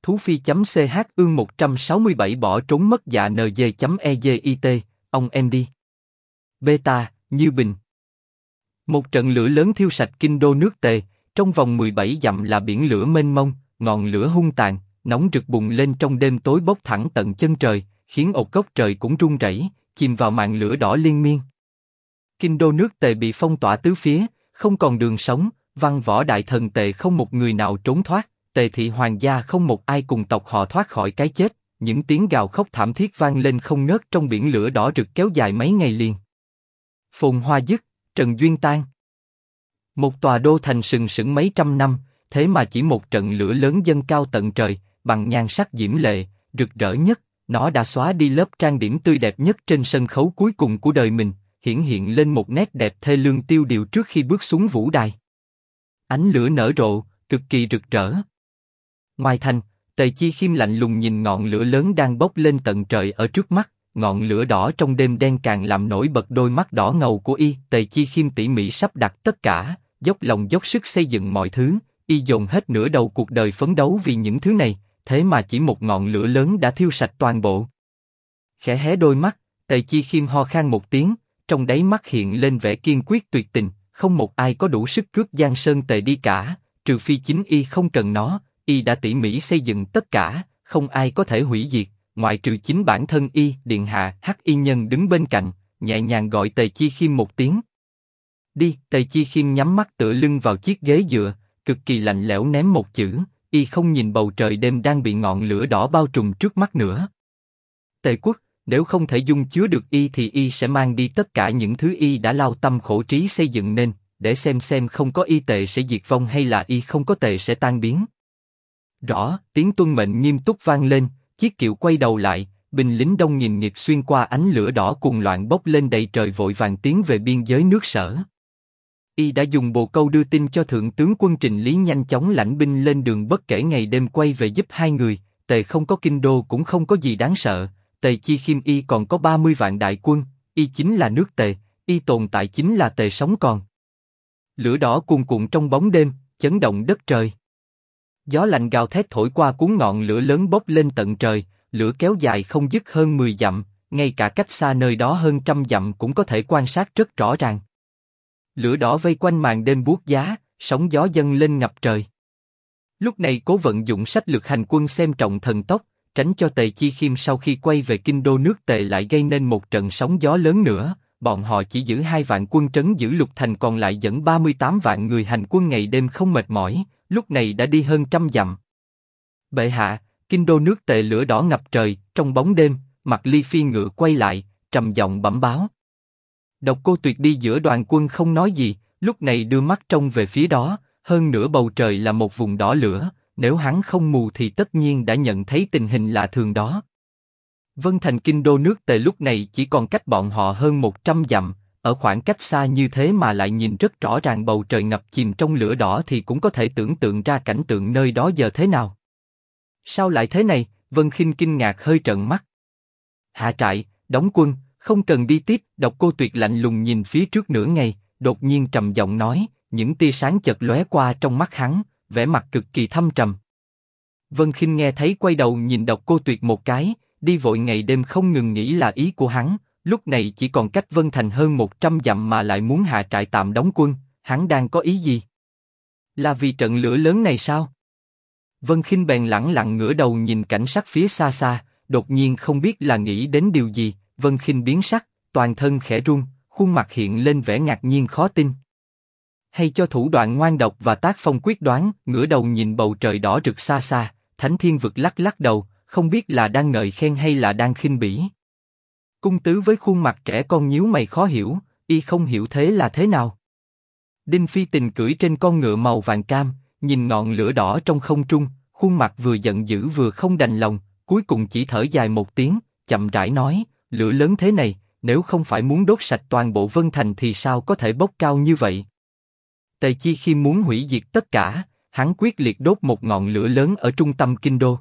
Thú Phi.ch ương 167 bỏ trốn mất dạ NG.EGIT, ông em đi. Beta, Như Bình. Một trận lửa lớn thiêu sạch kinh đô nước Tề, trong vòng 17 dặm là biển lửa mênh mông, ngọn lửa hung tàn, nóng rực bùng lên trong đêm tối bốc thẳng tận chân trời, khiến ột gốc trời cũng rung rẩy, chìm vào màn lửa đỏ liên miên. Kinh đô nước Tề bị phong tỏa tứ phía, không còn đường sống, văn võ đại thần Tề không một người nào trốn thoát, Tề thị hoàng gia không một ai cùng tộc họ thoát khỏi cái chết, những tiếng gào khóc thảm thiết vang lên không ngớt trong biển lửa đỏ rực kéo dài mấy ngày liền. Phồn hoa dứt, trần duyên tan. Một tòa đô thành sừng sững mấy trăm năm, thế mà chỉ một trận lửa lớn dâng cao tận trời, bằng nhan sắc diễm lệ, rực rỡ nhất, nó đã xóa đi lớp trang điểm tươi đẹp nhất trên sân khấu cuối cùng của đời mình, hiển hiện lên một nét đẹp thê lương tiêu điều trước khi bước xuống vũ đài. Ánh lửa nở rộ, cực kỳ rực rỡ. Ngoài thành, Tề Chi Khiêm lạnh lùng nhìn ngọn lửa lớn đang bốc lên tận trời ở trước mắt, ngọn lửa đỏ trong đêm đen càng làm nổi bật đôi mắt đỏ ngầu của y. Tề Chi Khiêm tỉ mỉ sắp đặt tất cả, dốc lòng dốc sức xây dựng mọi thứ, y dồn hết nửa đầu cuộc đời phấn đấu vì những thứ này, thế mà chỉ một ngọn lửa lớn đã thiêu sạch toàn bộ. Khẽ hé đôi mắt, Tề Chi Khiêm ho khan một tiếng, trong đáy mắt hiện lên vẻ kiên quyết tuyệt tình, không một ai có đủ sức cướp Giang Sơn Tề đi cả, trừ phi chính y không cần nó, y đã tỉ mỉ xây dựng tất cả, không ai có thể hủy diệt, ngoại trừ chính bản thân y. Điện hạ Hắc Y Nhân đứng bên cạnh, nhẹ nhàng gọi Tề Chi Khiêm một tiếng. Đi. Tề Chi Khiêm nhắm mắt tựa lưng vào chiếc ghế dựa, cực kỳ lạnh lẽo ném một chữ, y không nhìn bầu trời đêm đang bị ngọn lửa đỏ bao trùm trước mắt nữa. Tề quốc, nếu không thể dung chứa được y thì y sẽ mang đi tất cả những thứ y đã lao tâm khổ trí xây dựng nên, để xem không có y Tề sẽ diệt vong hay là y không có Tề sẽ tan biến. Rõ, tiếng tuân mệnh nghiêm túc vang lên, chiếc kiệu quay đầu lại, binh lính đông nghìn nghịt xuyên qua ánh lửa đỏ cuồng loạn bốc lên đầy trời vội vàng tiến về biên giới nước Sở. Y đã dùng bồ câu đưa tin cho thượng tướng quân Trình Lý nhanh chóng lãnh binh lên đường bất kể ngày đêm quay về giúp hai người. Tề không có kinh đô cũng không có gì đáng sợ, Tề Chi Khiêm y còn có 30 vạn đại quân, y chính là nước Tề, y tồn tại chính là Tề sống còn. Lửa đỏ cuồn cuộn trong bóng đêm, chấn động đất trời. Gió lạnh gào thét thổi qua cuốn ngọn lửa lớn bốc lên tận trời, lửa kéo dài không dứt hơn 10 dặm, ngay cả cách xa nơi đó hơn trăm dặm cũng có thể quan sát rất rõ ràng. Lửa đỏ vây quanh màn đêm buốt giá, sóng gió dâng lên ngập trời. Lúc này Cố vận dụng sách lược hành quân xem trọng thần tốc, tránh cho Tề Chi Khiêm sau khi quay về kinh đô nước Tề lại gây nên một trận sóng gió lớn nữa. Bọn họ chỉ giữ 2 vạn quân trấn giữ lục thành, còn lại dẫn 38 vạn người hành quân ngày đêm không mệt mỏi, lúc này đã đi hơn trăm dặm. Bệ hạ, kinh đô nước Tề lửa đỏ ngập trời, trong bóng đêm, Mạc Ly phi ngựa quay lại, trầm giọng bẩm báo. Độc Cô Tuyệt đi giữa đoàn quân không nói gì, lúc này đưa mắt trông về phía đó, hơn nửa bầu trời là một vùng đỏ lửa, nếu hắn không mù thì tất nhiên đã nhận thấy tình hình lạ thường đó. Vân thành kinh đô nước Tề lúc này chỉ còn cách bọn họ hơn 100 dặm, ở khoảng cách xa như thế mà lại nhìn rất rõ ràng bầu trời ngập chìm trong lửa đỏ thì cũng có thể tưởng tượng ra cảnh tượng nơi đó giờ thế nào. Sao lại thế này? Vân Khinh kinh ngạc hơi trợn mắt. Hạ trại, đóng quân, không cần đi tiếp. Độc Cô Tuyệt lạnh lùng nhìn phía trước nửa ngày, đột nhiên trầm giọng nói, những tia sáng chợt lóe qua trong mắt hắn, vẻ mặt cực kỳ thâm trầm. Vân Khinh nghe thấy quay đầu nhìn Độc Cô Tuyệt một cái, đi vội ngày đêm không ngừng nghĩ là ý của hắn, lúc này chỉ còn cách Vân thành hơn 100 dặm mà lại muốn hạ trại tạm đóng quân, hắn đang có ý gì? Là vì trận lửa lớn này sao? Vân Khinh bèn lẳng lặng ngửa đầu nhìn cảnh sắc phía xa xa, đột nhiên không biết là nghĩ đến điều gì, Vân Khinh biến sắc, toàn thân khẽ run, khuôn mặt hiện lên vẻ ngạc nhiên khó tin. Hay cho thủ đoạn ngoan độc và tác phong quyết đoán, ngửa đầu nhìn bầu trời đỏ rực xa xa, Thánh Thiên Vực lắc lắc đầu, không biết là đang ngợi khen hay là đang khinh bỉ. Cung Tứ với khuôn mặt trẻ con nhíu mày khó hiểu, y không hiểu thế là thế nào. Đinh Phi Tình cưỡi trên con ngựa màu vàng cam, nhìn ngọn lửa đỏ trong không trung, khuôn mặt vừa giận dữ vừa không đành lòng, cuối cùng chỉ thở dài một tiếng, chậm rãi nói, lửa lớn thế này, nếu không phải muốn đốt sạch toàn bộ Vân thành thì sao có thể bốc cao như vậy? Tề Chi Khiêm muốn hủy diệt tất cả, hắn quyết liệt đốt một ngọn lửa lớn ở trung tâm kinh đô.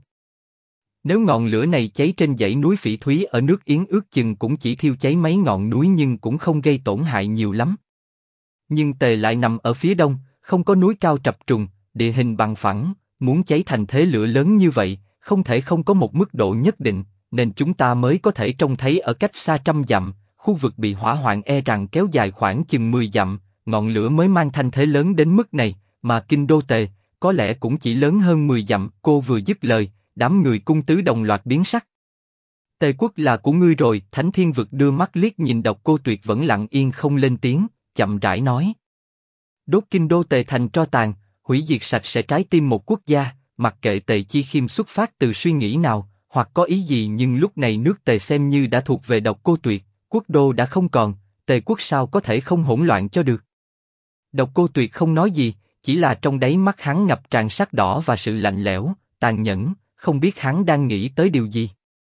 Nếu ngọn lửa này cháy trên dãy núi Phỉ Thúy ở nước Yến ước chừng cũng chỉ thiêu cháy mấy ngọn núi nhưng cũng không gây tổn hại nhiều lắm. Nhưng Tề lại nằm ở phía đông, không có núi cao trập trùng, địa hình bằng phẳng, muốn cháy thành thế lửa lớn như vậy, không thể không có một mức độ nhất định, nên chúng ta mới có thể trông thấy ở cách xa trăm dặm, khu vực bị hỏa hoạn e rằng kéo dài khoảng chừng 10 dặm, ngọn lửa mới mang thanh thế lớn đến mức này, mà kinh đô Tề, có lẽ cũng chỉ lớn hơn 10 dặm. Cô vừa dứt lời, đám người cung tứ đồng loạt biến sắc. Tề quốc là của ngươi rồi. Thánh Thiên Vực đưa mắt liếc nhìn Độc Cô Tuyệt vẫn lặng yên không lên tiếng, chậm rãi nói: đốt kinh đô Tề thành tro tàn, hủy diệt sạch sẽ trái tim một quốc gia. Mặc kệ Tề Chi Khiêm xuất phát từ suy nghĩ nào, hoặc có ý gì, nhưng lúc này nước Tề xem như đã thuộc về Độc Cô Tuyệt, quốc đô đã không còn, Tề quốc sao có thể không hỗn loạn cho được. Độc Cô Tuyệt không nói gì, chỉ là trong đáy mắt hắn ngập tràn sắc đỏ và sự lạnh lẽo, tàn nhẫn, không biết hắn đang nghĩ tới điều gì.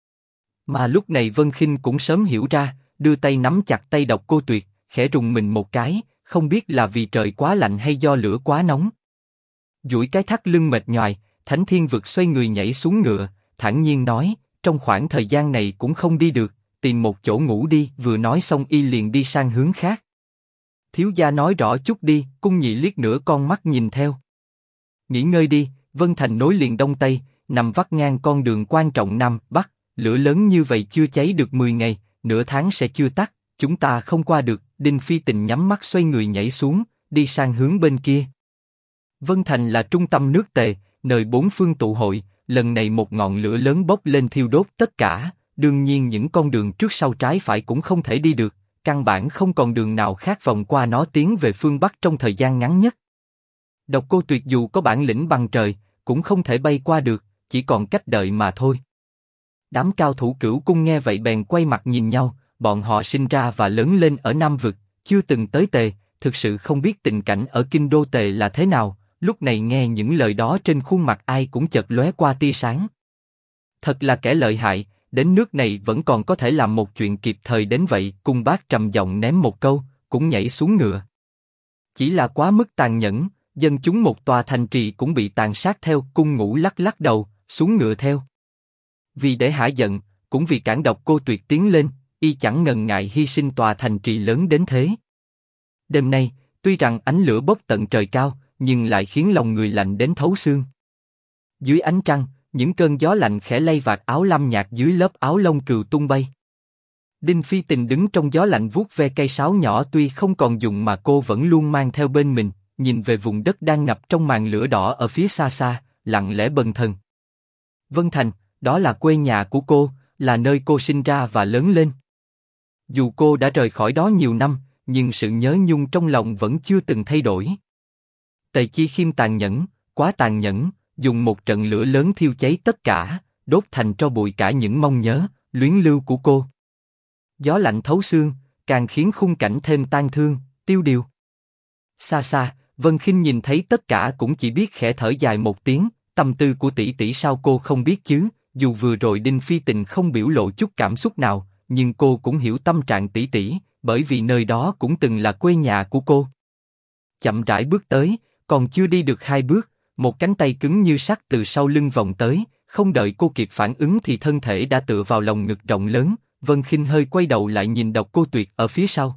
Mà lúc này Vân Khinh cũng sớm hiểu ra, đưa tay nắm chặt tay Độc Cô Tuyệt, khẽ rùng mình một cái, không biết là vì trời quá lạnh hay do lửa quá nóng. Duỗi cái thắt lưng mệt nhoài, Thánh Thiên Vực xoay người nhảy xuống ngựa, thản nhiên nói: trong khoảng thời gian này cũng không đi được, tìm một chỗ ngủ đi. Vừa nói xong y liền đi sang hướng khác. Thiếu gia nói rõ chút đi. Cung Nhị liếc nửa con mắt nhìn theo. Nghỉ ngơi đi. Vân Thành nối liền đông tây, nằm vắt ngang con đường quan trọng nam bắc. Lửa lớn như vậy chưa cháy được 10 ngày, nửa tháng sẽ chưa tắt. Chúng ta không qua được. Đinh Phi Tình nhắm mắt xoay người nhảy xuống, đi sang hướng bên kia. Vân Thành là trung tâm nước Tề, nơi bốn phương tụ hội. Lần này một ngọn lửa lớn bốc lên thiêu đốt tất cả. Đương nhiên những con đường trước sau trái phải cũng không thể đi được, căn bản không còn đường nào khác vòng qua nó tiến về phương Bắc trong thời gian ngắn nhất. Độc Cô Tuyệt dù có bản lĩnh bằng trời, cũng không thể bay qua được, chỉ còn cách đợi mà thôi. Đám cao thủ Cửu Cung nghe vậy bèn quay mặt nhìn nhau, bọn họ sinh ra và lớn lên ở Nam Vực, chưa từng tới Tề, thực sự không biết tình cảnh ở kinh đô Tề là thế nào. Lúc này nghe những lời đó trên khuôn mặt ai cũng chợt lóe qua tia sáng. Thật là kẻ lợi hại, đến nước này vẫn còn có thể làm một chuyện kịp thời đến vậy. Cung Bác trầm giọng ném một câu, cũng nhảy xuống ngựa. Chỉ là quá mức tàn nhẫn, dân chúng một tòa thành trì cũng bị tàn sát theo. Cung Ngũ lắc lắc đầu, xuống ngựa theo. Vì để hả giận, cũng vì cản Độc Cô Tuyệt tiến lên, y chẳng ngần ngại hy sinh tòa thành trì lớn đến thế. Đêm nay, tuy rằng ánh lửa bốc tận trời cao, nhưng lại khiến lòng người lạnh đến thấu xương. Dưới ánh trăng, những cơn gió lạnh khẽ lay vạt áo lam nhạt dưới lớp áo lông cừu tung bay. Đinh Phi Tình đứng trong gió lạnh vuốt ve cây sáo nhỏ tuy không còn dùng mà cô vẫn luôn mang theo bên mình, nhìn về vùng đất đang ngập trong màn lửa đỏ ở phía xa xa, lặng lẽ bần thần. Vân Thành, đó là quê nhà của cô, là nơi cô sinh ra và lớn lên. Dù cô đã rời khỏi đó nhiều năm, nhưng sự nhớ nhung trong lòng vẫn chưa từng thay đổi. Tề Chi Khiêm tàn nhẫn, quá tàn nhẫn, dùng một trận lửa lớn thiêu cháy tất cả, đốt thành tro bụi cả những mong nhớ, luyến lưu của cô. Gió lạnh thấu xương, càng khiến khung cảnh thêm tang thương, tiêu điều. Xa xa, Vân Khinh nhìn thấy tất cả cũng chỉ biết khẽ thở dài một tiếng. Tâm tư của tỷ tỷ sao cô không biết chứ? Dù vừa rồi Đinh Phi Tình không biểu lộ chút cảm xúc nào, nhưng cô cũng hiểu tâm trạng tỷ tỷ, bởi vì nơi đó cũng từng là quê nhà của cô. Chậm rãi bước tới, còn chưa đi được 2 bước, một cánh tay cứng như sắt từ sau lưng vòng tới, không đợi cô kịp phản ứng thì thân thể đã tựa vào lòng ngực rộng lớn. Vân Khinh hơi quay đầu lại nhìn Độc Cô Tuyệt ở phía sau.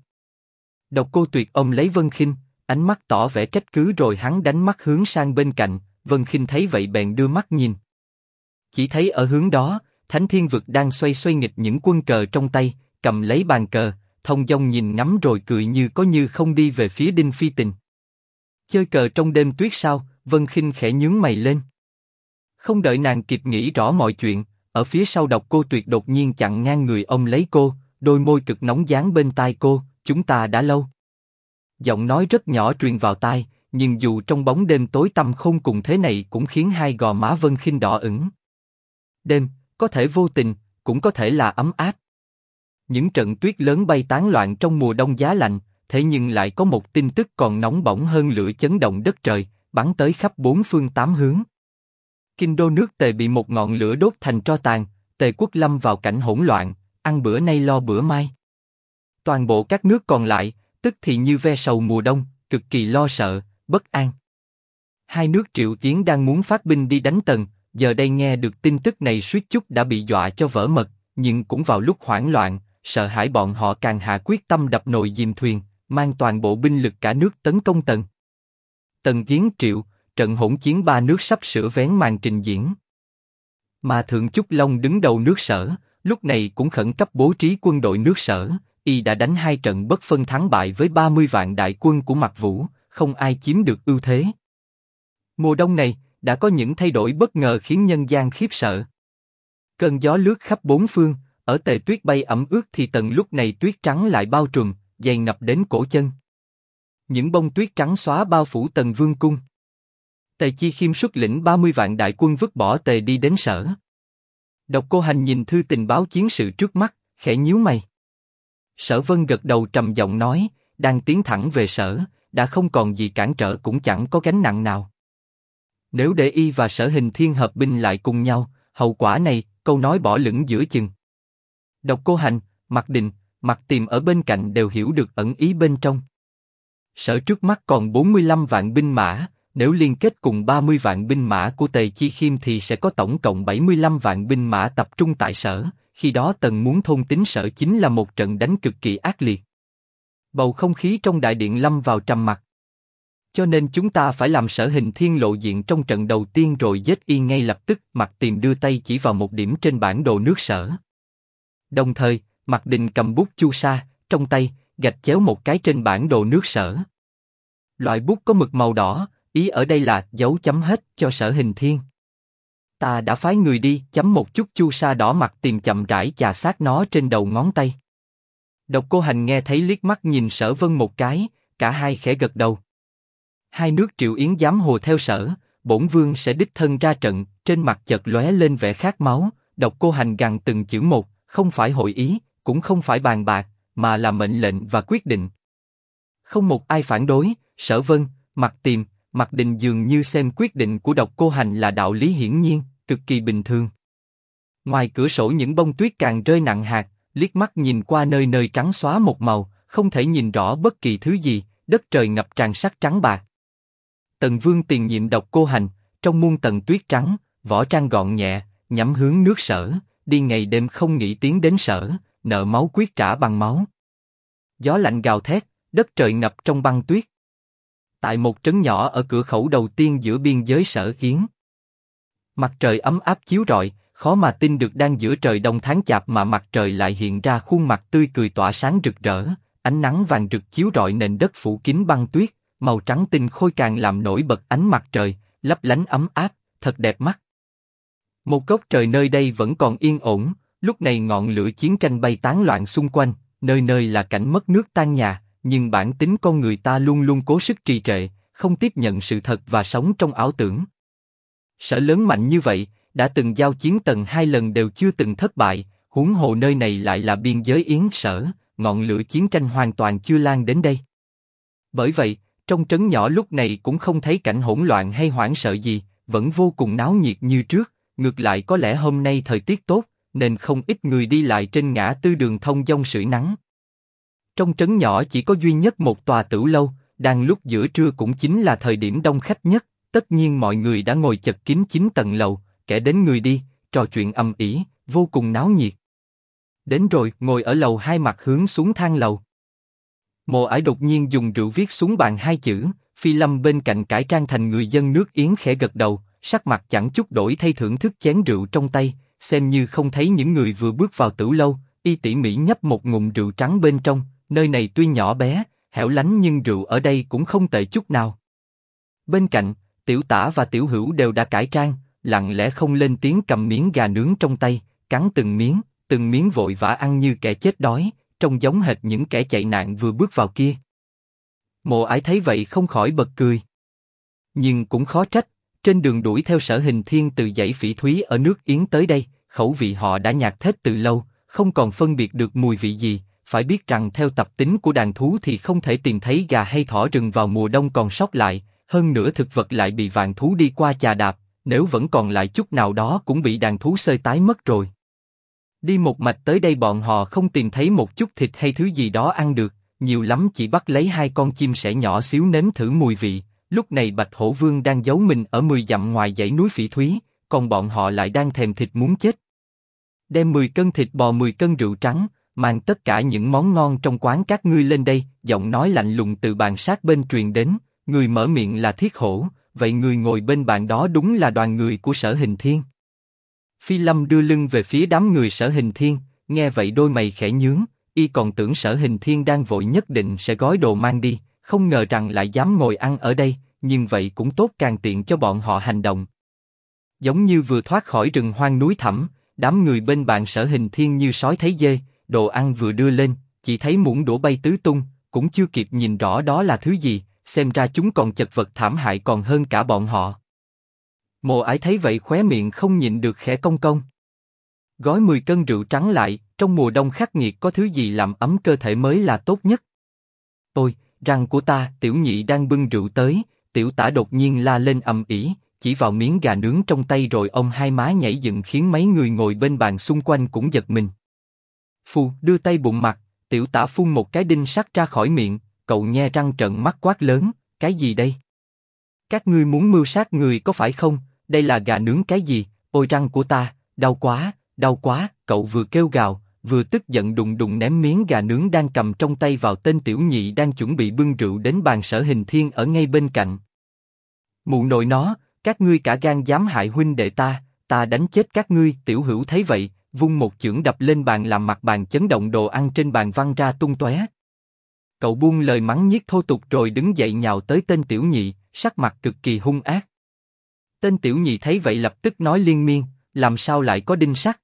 Độc Cô Tuyệt ôm lấy Vân Khinh, ánh mắt tỏ vẻ trách cứ rồi hắn đánh mắt hướng sang bên cạnh. Vân Khinh thấy vậy bèn đưa mắt nhìn. Chỉ thấy ở hướng đó, Thánh Thiên Vực đang xoay xoay nghịch những quân cờ trong tay, cầm lấy bàn cờ, thông dong nhìn ngắm rồi cười như có như không đi về phía Đinh Phi Tình. Chơi cờ trong đêm tuyết sao? Vân Khinh khẽ nhướng mày lên. Không đợi nàng kịp nghĩ rõ mọi chuyện, ở phía sau Độc Cô Tuyệt đột nhiên chặn ngang người ôm lấy cô, đôi môi cực nóng dán bên tai cô. Chúng ta đã lâu. Giọng nói rất nhỏ truyền vào tai, nhưng dù trong bóng đêm tối tăm khôn cùng thế này cũng khiến hai gò má Vân Khinh đỏ ửng. Đêm, có thể vô tình, cũng có thể là ấm áp. Những trận tuyết lớn bay tán loạn trong mùa đông giá lạnh, thế nhưng lại có một tin tức còn nóng bỏng hơn lửa chấn động đất trời, bắn tới khắp 4 phương 8 hướng. Kinh đô nước Tề bị một ngọn lửa đốt thành tro tàn, Tề quốc lâm vào cảnh hỗn loạn, ăn bữa nay lo bữa mai. Toàn bộ các nước còn lại, tức thì như ve sầu mùa đông, cực kỳ lo sợ, bất an. Hai nước Triệu Yến đang muốn phát binh đi đánh Tần, giờ đây nghe được tin tức này suýt chút đã bị dọa cho vỡ mật, nhưng cũng vào lúc hoảng loạn, sợ hãi bọn họ càng hạ quyết tâm đập nồi dìm thuyền, mang toàn bộ binh lực cả nước tấn công Tần. Tần Yến Triệu, trận hỗn chiến ba nước sắp sửa vén màn trình diễn. Mà Thượng Chúc Long đứng đầu nước Sở, lúc này cũng khẩn cấp bố trí quân đội nước Sở, y đã đánh 2 trận bất phân thắng bại với 30 vạn đại quân của Mạc Vũ, không ai chiếm được ưu thế. Mùa đông này, đã có những thay đổi bất ngờ khiến nhân gian khiếp sợ. Cơn gió lướt khắp bốn phương, ở Tề tuyết bay ẩm ướt thì tầng lúc này tuyết trắng lại bao trùm, dày ngập đến cổ chân. Những bông tuyết trắng xóa bao phủ Tần Vương cung. Tề Chi Khiêm xuất lĩnh 30 vạn đại quân vứt bỏ Tề đi đến Sở. Độc Cô Hành nhìn thư tình báo chiến sự trước mắt, khẽ nhíu mày. Sở Vân gật đầu trầm giọng nói, đang tiến thẳng về Sở, đã không còn gì cản trở cũng chẳng có gánh nặng nào. Nếu để y và Sở Hình Thiên hợp binh lại cùng nhau, hậu quả này, câu nói bỏ lửng giữa chừng. Độc Cô Hành, Mạc Định, Mạc Tiềm ở bên cạnh đều hiểu được ẩn ý bên trong. Sở trước mắt còn 45 vạn binh mã, nếu liên kết cùng 30 vạn binh mã của Tề Chi Khiêm thì sẽ có tổng cộng 75 vạn binh mã tập trung tại Sở, khi đó Tần muốn thôn tính Sở chính là một trận đánh cực kỳ ác liệt. Bầu không khí trong đại điện lâm vào trầm mặc. Cho nên chúng ta phải làm Sở Hình Thiên lộ diện trong trận đầu tiên rồi giết y ngay lập tức. Mạc Tiềm đưa tay chỉ vào một điểm trên bản đồ nước Sở. Đồng thời, Mạc Định cầm bút chu sa trong tay, gạch chéo một cái trên bản đồ nước Sở. Loại bút có mực màu đỏ, ý ở đây là dấu chấm hết cho Sở Hình Thiên. Ta đã phái người đi chấm một chút chu sa đỏ. Mạc Tiềm chậm rãi chà sát nó trên đầu ngón tay. Độc Cô Hành nghe thấy liếc mắt nhìn Sở Vân một cái, cả hai khẽ gật đầu. Hai nước Triệu Yến dám hồ theo Sở, bổn vương sẽ đích thân ra trận. Trên mặt chợt lóe lên vẻ khát máu. Độc Cô Hành gằn từng chữ một, không phải hội ý, cũng không phải bàn bạc, mà là mệnh lệnh và quyết định. Không một ai phản đối. Sở Vân, Mạc Tiềm, Mạc Định dường như xem quyết định của Độc Cô Hành là đạo lý hiển nhiên, cực kỳ bình thường. Ngoài cửa sổ những bông tuyết càng rơi nặng hạt, liếc mắt nhìn qua nơi nơi trắng xóa một màu, không thể nhìn rõ bất kỳ thứ gì, đất trời ngập tràn sắc trắng bạc. Tần Vương tiền nhiệm Độc Cô Hành, trong muôn tầng tuyết trắng, võ trang gọn nhẹ, nhắm hướng nước Sở, đi ngày đêm không nghĩ tiến đến Sở, nợ máu quyết trả bằng máu. Gió lạnh gào thét, đất trời ngập trong băng tuyết. Tại một trấn nhỏ ở cửa khẩu đầu tiên giữa biên giới Sở Yến. Mặt trời ấm áp chiếu rọi, khó mà tin được đang giữa trời đông tháng chạp mà mặt trời lại hiện ra khuôn mặt tươi cười tỏa sáng rực rỡ, ánh nắng vàng rực chiếu rọi nền đất phủ kín băng tuyết, màu trắng tinh khôi càng làm nổi bật ánh mặt trời, lấp lánh ấm áp, thật đẹp mắt. Một góc trời nơi đây vẫn còn yên ổn, lúc này ngọn lửa chiến tranh bay tán loạn xung quanh, nơi nơi là cảnh mất nước tan nhà, nhưng bản tính con người ta luôn luôn cố sức trì trệ, không tiếp nhận sự thật và sống trong ảo tưởng. Sở lớn mạnh như vậy, đã từng giao chiến tầng 2 lần đều chưa từng thất bại, huống hồ nơi này lại là biên giới Yến Sở, ngọn lửa chiến tranh hoàn toàn chưa lan đến đây. Bởi vậy, trong trấn nhỏ lúc này cũng không thấy cảnh hỗn loạn hay hoảng sợ gì, vẫn vô cùng náo nhiệt như trước, ngược lại có lẽ hôm nay thời tiết tốt, nên không ít người đi lại trên ngã tư đường thông dong sưởi nắng. Trong trấn nhỏ chỉ có duy nhất một tòa tửu lâu, đang lúc giữa trưa cũng chính là thời điểm đông khách nhất, tất nhiên mọi người đã ngồi chật kín 9 tầng lầu, kẻ đến người đi, trò chuyện ầm ĩ, vô cùng náo nhiệt. Đến rồi, ngồi ở lầu 2 mặt hướng xuống thang lầu. Mộ Ải đột nhiên dùng rượu viết xuống bàn 2 chữ, Phi Lâm bên cạnh cải trang thành người dân nước Yến khẽ gật đầu, sắc mặt chẳng chút đổi thay thưởng thức chén rượu trong tay, xem như không thấy những người vừa bước vào tửu lâu, y tỉ mỉ nhấp một ngụm rượu trắng bên trong, nơi này tuy nhỏ bé, hẻo lánh nhưng rượu ở đây cũng không tệ chút nào. Bên cạnh, Tiểu Tả và Tiểu Hữu đều đã cải trang, lặng lẽ không lên tiếng cầm miếng gà nướng trong tay, cắn từng miếng vội vã ăn như kẻ chết đói, trông giống hệt những kẻ chạy nạn vừa bước vào kia. Mộ Ải thấy vậy không khỏi bật cười. Nhưng cũng khó trách, trên đường đuổi theo Sở Hình Thiên từ dãy Phỉ Thúy ở nước Yến tới đây, khẩu vị họ đã nhạt thết từ lâu, không còn phân biệt được mùi vị gì. Phải biết rằng theo tập tính của đàn thú thì không thể tìm thấy gà hay thỏ rừng vào mùa đông còn sót lại, hơn nữa thực vật lại bị vạn thú đi qua chà đạp, nếu vẫn còn lại chút nào đó cũng bị đàn thú xơi tái mất rồi. Đi một mạch tới đây bọn họ không tìm thấy một chút thịt hay thứ gì đó ăn được, nhiều lắm chỉ bắt lấy 2 con chim sẻ nhỏ xíu nếm thử mùi vị. Lúc này Bạch Hổ Vương đang giấu mình ở 10 dặm ngoài dãy núi Phỉ Thúy, còn bọn họ lại đang thèm thịt muốn chết. Đem 10 cân thịt bò 10 cân rượu trắng, mang tất cả những món ngon trong quán các ngươi lên đây. Giọng nói lạnh lùng từ bàn sát bên truyền đến, người mở miệng là Thiết Hổ, vậy người ngồi bên bàn đó đúng là đoàn người của Sở Hình Thiên. Phi Lâm đưa lưng về phía đám người Sở Hình Thiên, nghe vậy đôi mày khẽ nhướng, y còn tưởng Sở Hình Thiên đang vội nhất định sẽ gói đồ mang đi, không ngờ rằng lại dám ngồi ăn ở đây, nhưng vậy cũng tốt càng tiện cho bọn họ hành động. Giống như vừa thoát khỏi rừng hoang núi thẳm, đám người bên bạn Sở Hình Thiên như sói thấy dê, đồ ăn vừa đưa lên, chỉ thấy muỗng đũa bay tứ tung, cũng chưa kịp nhìn rõ đó là thứ gì, xem ra chúng còn chật vật thảm hại còn hơn cả bọn họ. Mộ Ải thấy vậy khóe miệng không nhịn được khẽ cong cong. Gói 10 cân rượu trắng lại, trong mùa đông khắc nghiệt có thứ gì làm ấm cơ thể mới là tốt nhất. Ôi, răng của ta! Tiểu Nhị đang bưng rượu tới, Tiểu Tả đột nhiên la lên ầm ĩ, chỉ vào miếng gà nướng trong tay rồi ông hai má nhảy dựng khiến mấy người ngồi bên bàn xung quanh cũng giật mình. Phù, đưa tay bụng mặt, Tiểu Tả phun một cái đinh sắt ra khỏi miệng, cậu nhe răng trợn mắt quát lớn, cái gì đây? Các ngươi muốn mưu sát người có phải không? Đây là gà nướng cái gì? Ôi răng của ta, đau quá! Cậu vừa kêu gào, vừa tức giận đùng đùng ném miếng gà nướng đang cầm trong tay vào tên Tiểu Nhị đang chuẩn bị bưng rượu đến bàn Sở Hình Thiên ở ngay bên cạnh. Mụ nội nó, các ngươi cả gan dám hại huynh đệ ta đánh chết các ngươi! Tiểu Hữu thấy vậy, vung một chưởng đập lên bàn làm mặt bàn chấn động, đồ ăn trên bàn văng ra tung tóe. Cậu buông lời mắng nhiếc thô tục rồi đứng dậy nhào tới tên Tiểu Nhị, sắc mặt cực kỳ hung ác. Tên Tiểu Nhị thấy vậy lập tức nói liên miên, làm sao lại có đinh sắt?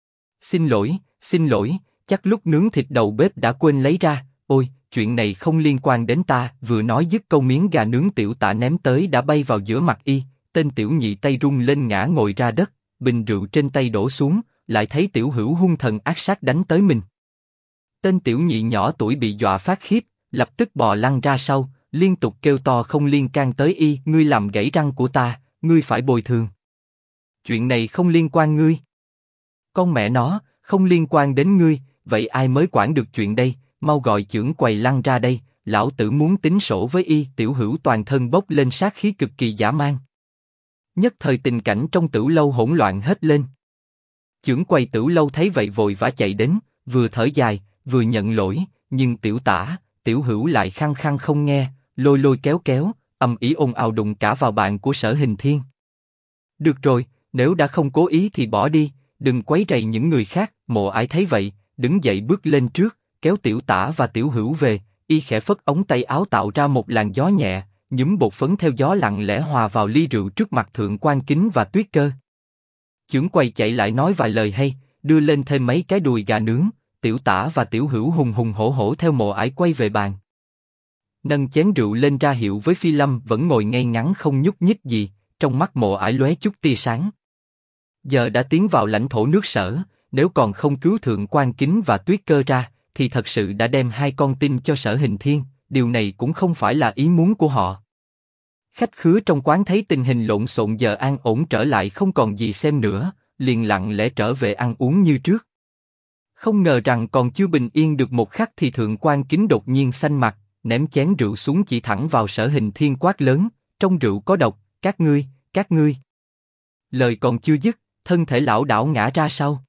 Xin lỗi, chắc lúc nướng thịt đầu bếp đã quên lấy ra. Ôi, chuyện này không liên quan đến ta. Vừa nói dứt câu miếng gà nướng Tiểu Tả ném tới đã bay vào giữa mặt y. Tên Tiểu Nhị tay rung lên ngã ngồi ra đất, bình rượu trên tay đổ xuống, lại thấy Tiểu Hữu hung thần ác sát đánh tới mình. Tên Tiểu Nhị nhỏ tuổi bị dọa phát khiếp, lập tức bò lăn ra sau, liên tục kêu to không liên can tới y. Ngươi làm gãy răng của ta, ngươi phải bồi thường. Chuyện này không liên quan ngươi. Con mẹ nó, không liên quan đến ngươi, vậy ai mới quản được chuyện đây? Mau gọi chưởng quầy lăn ra đây, lão tử muốn tính sổ với y. Tiểu Hữu toàn thân bốc lên sát khí cực kỳ dã man. Nhất thời tình cảnh trong Tửu lâu hỗn loạn hết lên. Chưởng quầy Tửu lâu thấy vậy vội vã chạy đến, vừa thở dài, vừa nhận lỗi, nhưng Tiểu Tả, Tiểu Hữu lại khăng khăng không nghe, lôi lôi kéo kéo, ầm ĩ ồn ào đụng cả vào bạn của Sở Hình Thiên. Được rồi, nếu đã không cố ý thì bỏ đi, đừng quấy rầy những người khác. Mộ Ải thấy vậy, đứng dậy bước lên trước, kéo Tiểu Tả và Tiểu Hữu về, y khẽ phất ống tay áo tạo ra một làn gió nhẹ, nhúm bột phấn theo gió lặng lẽ hòa vào ly rượu trước mặt Thượng Quan Kính và Tuyết Cơ. Chưởng quầy chạy lại nói vài lời hay, đưa lên thêm mấy cái đùi gà nướng. Tiểu Tả và Tiểu Hữu hùng hùng hổ hổ theo Mộ Ải quay về bàn, nâng chén rượu lên ra hiệu với Phi Lâm vẫn ngồi ngay ngắn không nhúc nhích gì, trong mắt Mộ Ải lóe chút tia sáng. Giờ đã tiến vào lãnh thổ nước Sở, nếu còn không cứu Thượng Quan Kính và Tuyết Cơ ra, thì thật sự đã đem hai con tin cho Sở Hình Thiên. Điều này cũng không phải là ý muốn của họ. Khách khứa trong quán thấy tình hình lộn xộn giờ an ổn trở lại không còn gì xem nữa, liền lặng lẽ trở về ăn uống như trước. Không ngờ rằng còn chưa bình yên được một khắc thì Thượng Quan Kính đột nhiên xanh mặt, ném chén rượu xuống chỉ thẳng vào Sở Hình Thiên quát lớn, trong rượu có độc, các ngươi. Lời còn chưa dứt, thân thể lão đảo ngã ra sau.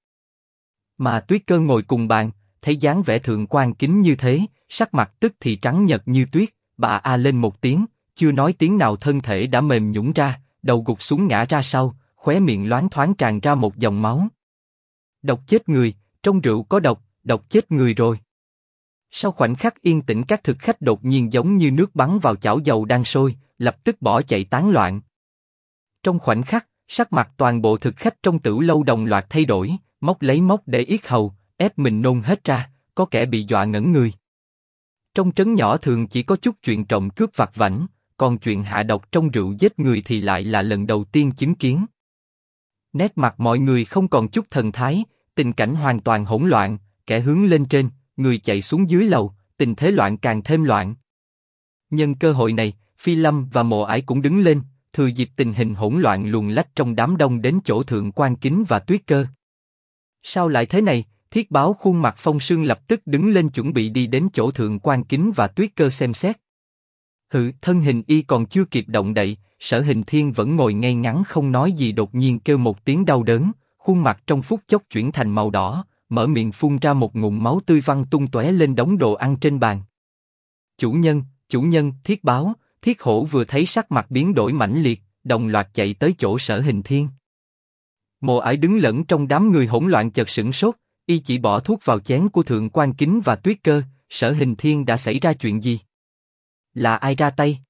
Mà Tuyết Cơ ngồi cùng bàn, thấy dáng vẻ Thượng Quan Kính như thế, sắc mặt tức thì trắng nhợt như tuyết, bà a lên một tiếng, chưa nói tiếng nào thân thể đã mềm nhũn ra, đầu gục xuống ngã ra sau, khóe miệng loáng thoáng tràn ra một dòng máu. Độc chết người, trong rượu có độc, độc chết người rồi. Sau khoảnh khắc yên tĩnh, các thực khách đột nhiên giống như nước bắn vào chảo dầu đang sôi, lập tức bỏ chạy tán loạn. Trong khoảnh khắc, sắc mặt toàn bộ thực khách trong Tửu lâu đồng loạt thay đổi, móc lấy móc để yết hầu, ép mình nôn hết ra, có kẻ bị dọa ngẩn người. Trong trấn nhỏ thường chỉ có chút chuyện trộm cướp vặt vãnh, còn chuyện hạ độc trong rượu giết người thì lại là lần đầu tiên chứng kiến. Nét mặt mọi người không còn chút thần thái, tình cảnh hoàn toàn hỗn loạn, kẻ hướng lên trên, người chạy xuống dưới lầu, tình thế loạn càng thêm loạn. Nhân cơ hội này, Phi Lâm và Mộ Ải cũng đứng lên, thừa dịp tình hình hỗn loạn luồn lách trong đám đông đến chỗ Thượng Quan Kính và Tuyết Cơ. Sao lại thế này? Thiết Báo khuôn mặt phong sương lập tức đứng lên chuẩn bị đi đến chỗ Thượng Quan Kính và Tuyết Cơ xem xét. Thân hình y còn chưa kịp động đậy, Sở Hình Thiên vẫn ngồi ngay ngắn không nói gì, đột nhiên kêu một tiếng đau đớn, khuôn mặt trong phút chốc chuyển thành màu đỏ, mở miệng phun ra một ngụm máu tươi văng tung tóe lên đống đồ ăn trên bàn. Chủ nhân, Thiết Báo, Thiết Hổ vừa thấy sắc mặt biến đổi mãnh liệt, đồng loạt chạy tới chỗ Sở Hình Thiên. Mộ Ải đứng lẫn trong đám người hỗn loạn chợt sửng sốt, y chỉ bỏ thuốc vào chén của Thượng quan Kính và Tuyết Cơ. Sở Hình Thiên đã xảy ra chuyện gì? Là ai ra tay?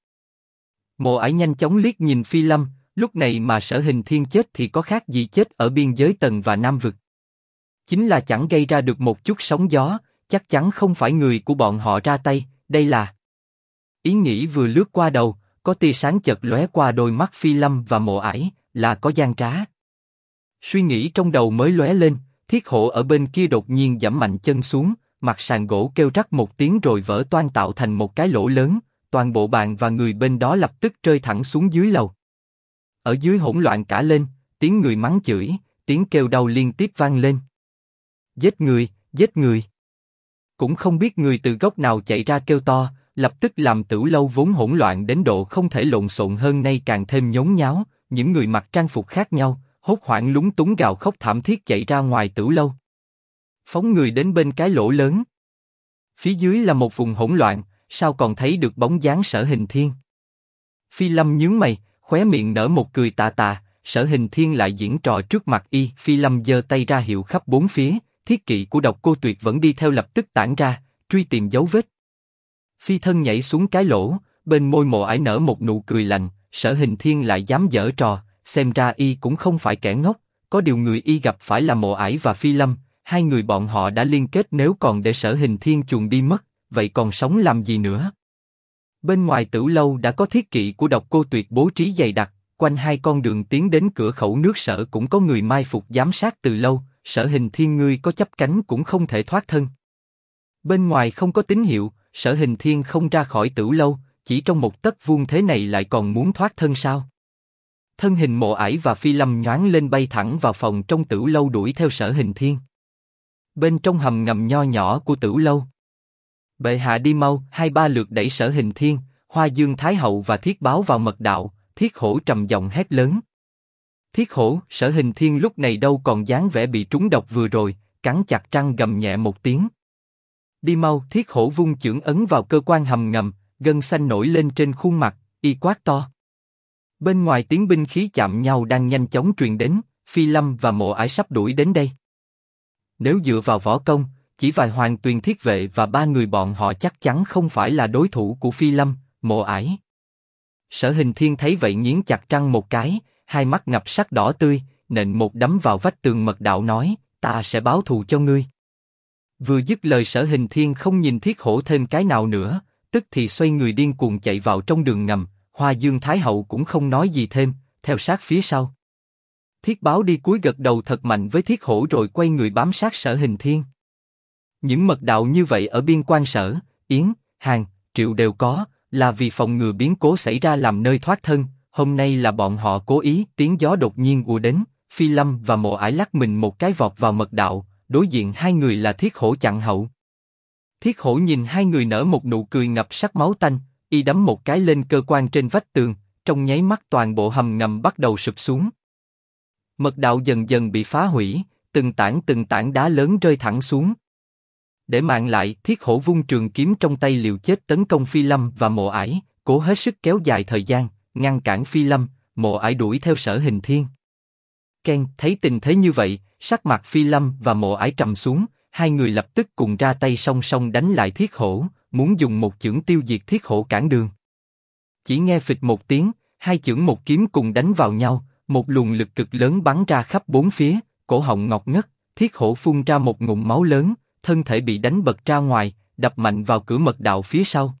Mộ Ải nhanh chóng liếc nhìn Phi Lâm, lúc này mà Sở Hình Thiên chết thì có khác gì chết ở biên giới Tần và Nam Vực. Chính là chẳng gây ra được một chút sóng gió, chắc chắn không phải người của bọn họ ra tay, đây là... Ý nghĩ vừa lướt qua đầu, có tia sáng chợt lóe qua đôi mắt Phi Lâm và Mộ Ải, là có gian trá. Suy nghĩ trong đầu mới lóe lên, Thiết Hổ ở bên kia đột nhiên giẫm mạnh chân xuống, mặt sàn gỗ kêu rắc một tiếng rồi vỡ toang tạo thành một cái lỗ lớn, toàn bộ bàn và người bên đó lập tức rơi thẳng xuống dưới lầu. Ở dưới hỗn loạn cả lên, tiếng người mắng chửi, tiếng kêu đau liên tiếp vang lên. Giết người, giết người. Cũng không biết người từ góc nào chạy ra kêu to, lập tức làm Tửu lâu vốn hỗn loạn đến độ không thể lộn xộn hơn nay càng thêm nhốn nháo, những người mặc trang phục khác nhau, hốt hoảng lúng túng gào khóc thảm thiết chạy ra ngoài Tửu lâu. Phóng người đến bên cái lỗ lớn. Phía dưới là một vùng hỗn loạn, sao còn thấy được bóng dáng Sở Hình Thiên? Phi Lâm nhướng mày, khóe miệng nở một cười tà tà, Sở Hình Thiên lại diễn trò trước mặt y. Phi Lâm giơ tay ra hiệu khắp bốn phía, thiết kỵ của Độc Cô Tuyệt vẫn đi theo lập tức tản ra, truy tìm dấu vết. Phi thân nhảy xuống cái lỗ, bên môi Mộ Ải nở một nụ cười lạnh, Sở Hình Thiên lại dám giở trò, xem ra y cũng không phải kẻ ngốc, có điều người y gặp phải là Mộ Ải và Phi Lâm, hai người bọn họ đã liên kết, nếu còn để Sở Hình Thiên chuồn đi mất, vậy còn sống làm gì nữa? Bên ngoài Tửu lâu đã có thiết kỵ của Độc Cô Tuyệt bố trí dày đặc, quanh hai con đường tiến đến cửa khẩu nước Sở cũng có người mai phục giám sát từ lâu, Sở Hình Thiên ngươi có chấp cánh cũng không thể thoát thân. Bên ngoài không có tín hiệu, Sở Hình Thiên không ra khỏi Tửu lâu, chỉ trong một tấc vuông thế này lại còn muốn thoát thân sao? Thân hình Mộ Ải và Phi Lâm nhoáng lên bay thẳng vào phòng trong Tửu lâu đuổi theo Sở Hình Thiên. Bên trong hầm ngầm nho nhỏ của Tửu lâu, bệ hạ đi mau, hai ba lượt đẩy Sở Hình Thiên, Hoa Dương Thái hậu và Thiết Báo vào mật đạo. Thiết Hổ trầm giọng hét lớn. Thiết Hổ, Sở Hình Thiên lúc này đâu còn dáng vẻ bị trúng độc vừa rồi, cắn chặt răng gầm nhẹ một tiếng. Đi mau, Thiết Hổ vung chưởng ấn vào cơ quan hầm ngầm, gân xanh nổi lên trên khuôn mặt, y quát to. Bên ngoài tiếng binh khí chạm nhau đang nhanh chóng truyền đến, Phi Lâm và Mộ Ải sắp đuổi đến đây. Nếu dựa vào võ công, chỉ vài Hoàng Tuyền thiết vệ và ba người bọn họ chắc chắn không phải là đối thủ của Phi Lâm, Mộ Ải. Sở Hình Thiên thấy vậy nghiến chặt răng một cái, hai mắt ngập sắc đỏ tươi, nện một đấm vào vách tường mật đạo nói, ta sẽ báo thù cho ngươi. Vừa dứt lời Sở Hình Thiên không nhìn Thiết Hổ thêm cái nào nữa, tức thì xoay người điên cuồng chạy vào trong đường ngầm, Hoa Dương Thái hậu cũng không nói gì thêm, theo sát phía sau. Thiết Báo đi cúi gật đầu thật mạnh với Thiết Hổ rồi quay người bám sát Sở Hình Thiên. Những mật đạo như vậy ở biên quan Sở, Yến, Hàn, Triệu đều có, là vì phòng ngừa biến cố xảy ra làm nơi thoát thân. Hôm nay là bọn họ cố ý. Tiếng gió đột nhiên ùa đến, Phi Lâm và Mộ Ải lắc mình một cái vọt vào mật đạo, đối diện hai người là Thiết Hổ chặn hậu. Thiết Hổ nhìn hai người nở một nụ cười ngập sắc máu tanh, y đấm một cái lên cơ quan trên vách tường, trong nháy mắt toàn bộ hầm ngầm bắt đầu sụp xuống. Mật đạo dần dần bị phá hủy, từng tảng đá lớn rơi thẳng xuống. Để mạng lại, Thiết Hổ vung trường kiếm trong tay liều chết tấn công Phi Lâm và Mộ Ải, cố hết sức kéo dài thời gian, ngăn cản Phi Lâm, Mộ Ải đuổi theo Sở Hình Thiên. Ken thấy tình thế như vậy, sắc mặt Phi Lâm và Mộ Ải trầm xuống, hai người lập tức cùng ra tay song song đánh lại Thiết Hổ, muốn dùng một chưởng tiêu diệt Thiết Hổ cản đường. Chỉ nghe phịch một tiếng, hai chưởng một kiếm cùng đánh vào nhau, một luồng lực cực lớn bắn ra khắp bốn phía, cổ họng ngọc ngất, Thiết Hổ phun ra một ngụm máu lớn, thân thể bị đánh bật ra ngoài, đập mạnh vào cửa mật đạo phía sau.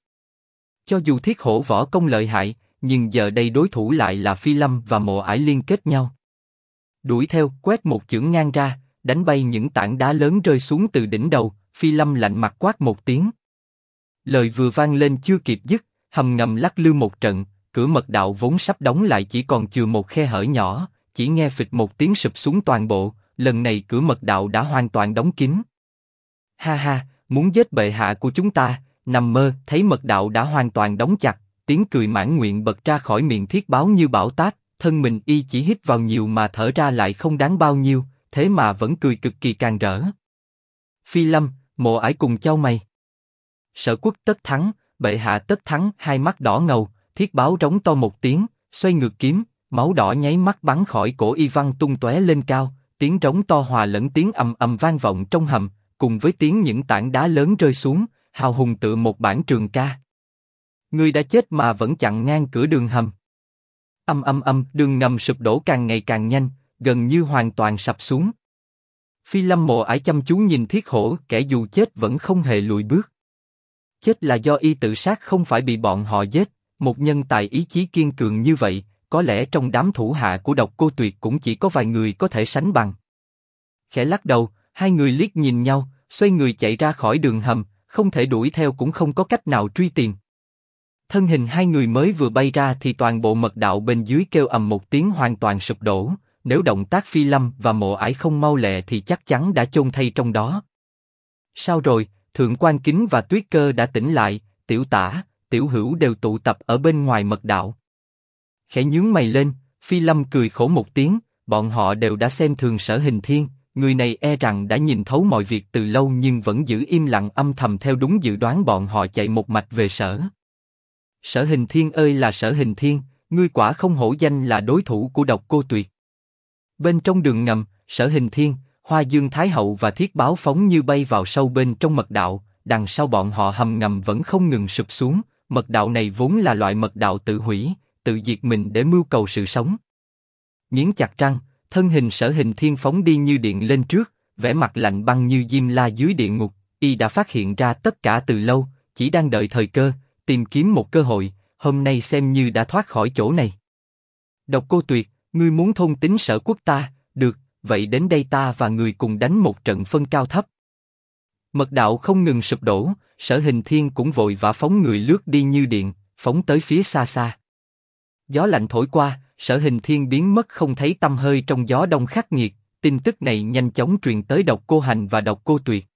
Cho dù Thiết Hổ võ công lợi hại, nhưng giờ đây đối thủ lại là Phi Lâm và Mộ Ải liên kết nhau. Đuổi theo, quét một chưởng ngang ra, đánh bay những tảng đá lớn rơi xuống từ đỉnh đầu. Phi Lâm lạnh mặt quát một tiếng. Lời vừa vang lên chưa kịp dứt, hầm ngầm lắc lư một trận, cửa mật đạo vốn sắp đóng lại chỉ còn chừa một khe hở nhỏ, chỉ nghe phịch một tiếng sụp xuống toàn bộ. Lần này cửa mật đạo đã hoàn toàn đóng kín. Ha ha, muốn giết bệ hạ của chúng ta, nằm mơ. Thấy mật đạo đã hoàn toàn đóng chặt, tiếng cười mãn nguyện bật ra khỏi miệng Thiết Báo như bão táp, thân mình y chỉ hít vào nhiều mà thở ra lại không đáng bao nhiêu, thế mà vẫn cười cực kỳ càn rỡ. Phi Lâm, Mộ Ải cùng chau mày. Sở quốc tất thắng, bệ hạ tất thắng. Hai mắt đỏ ngầu, Thiết Báo rống to một tiếng, xoay ngược kiếm, Máu đỏ nháy mắt bắn khỏi cổ Y Văn tung tóe lên cao, tiếng trống to hòa lẫn tiếng ầm ầm vang vọng trong hầm, cùng với tiếng những tảng đá lớn rơi xuống, hào hùng tựa một bản trường ca. Ngươi đã chết mà vẫn chặn ngang cửa đường hầm. Đường ngầm sụp đổ càng ngày càng nhanh, gần như hoàn toàn sập xuống. Phi Lâm Mộ Ải chăm chú nhìn Thiết Hổ, kẻ dù chết vẫn không hề lùi bước. Chết là do y tự sát, không phải bị bọn họ giết. Một nhân tài ý chí kiên cường như vậy, có lẽ trong đám thủ hạ của Độc Cô Tuyệt cũng chỉ có vài người có thể sánh bằng. Khẽ lắc đầu, hai người liếc nhìn nhau, xoay người chạy ra khỏi đường hầm, không thể đuổi theo cũng không có cách nào truy tìm. Thân hình hai người mới vừa bay ra thì toàn bộ mật đạo bên dưới kêu ầm một tiếng hoàn toàn sụp đổ. Nếu động tác Phi Lâm và Mộ Ải không mau lẹ thì chắc chắn đã chôn thay trong đó. Sao rồi? Thượng Quan Kính và Tuyết Cơ đã tỉnh lại, Tiểu Tả, Tiểu Hữu đều tụ tập ở bên ngoài mật đạo. Khẽ nhướng mày lên, Phi Lâm cười khổ một tiếng, bọn họ đều đã xem thường Sở Hình Thiên, người này e rằng đã nhìn thấu mọi việc từ lâu nhưng vẫn giữ im lặng âm thầm theo đúng dự đoán bọn họ chạy một mạch về Sở. Sở Hình Thiên ơi là Sở Hình Thiên, ngươi quả không hổ danh là đối thủ của Độc Cô Tuyệt. Bên trong đường ngầm, Sở Hình Thiên, Hoa Dương Thái Hậu và Thiết Báo phóng như bay vào sâu bên trong mật đạo, đằng sau bọn họ hầm ngầm vẫn không ngừng sụp xuống, mật đạo này vốn là loại mật đạo tự hủy, tự diệt mình để mưu cầu sự sống. Nghiến chặt răng, thân hình Sở Hình Thiên phóng đi như điện lên trước, vẻ mặt lạnh băng như Diêm La dưới địa ngục, y đã phát hiện ra tất cả từ lâu, chỉ đang đợi thời cơ, tìm kiếm một cơ hội, hôm nay xem như đã thoát khỏi chỗ này. Độc Cô Tuyệt, ngươi muốn thôn tính Sở quốc ta, được, vậy đến đây ta và người cùng đánh một trận phân cao thấp. Mật đạo không ngừng sụp đổ, Sở Hình Thiên cũng vội vã phóng người lướt đi như điện, phóng tới phía xa xa. Gió lạnh thổi qua, Sở Hình Thiên biến mất không thấy tăm hơi trong gió đông khắc nghiệt. Tin tức này nhanh chóng truyền tới Độc Cô Hành và Độc Cô Tuyệt.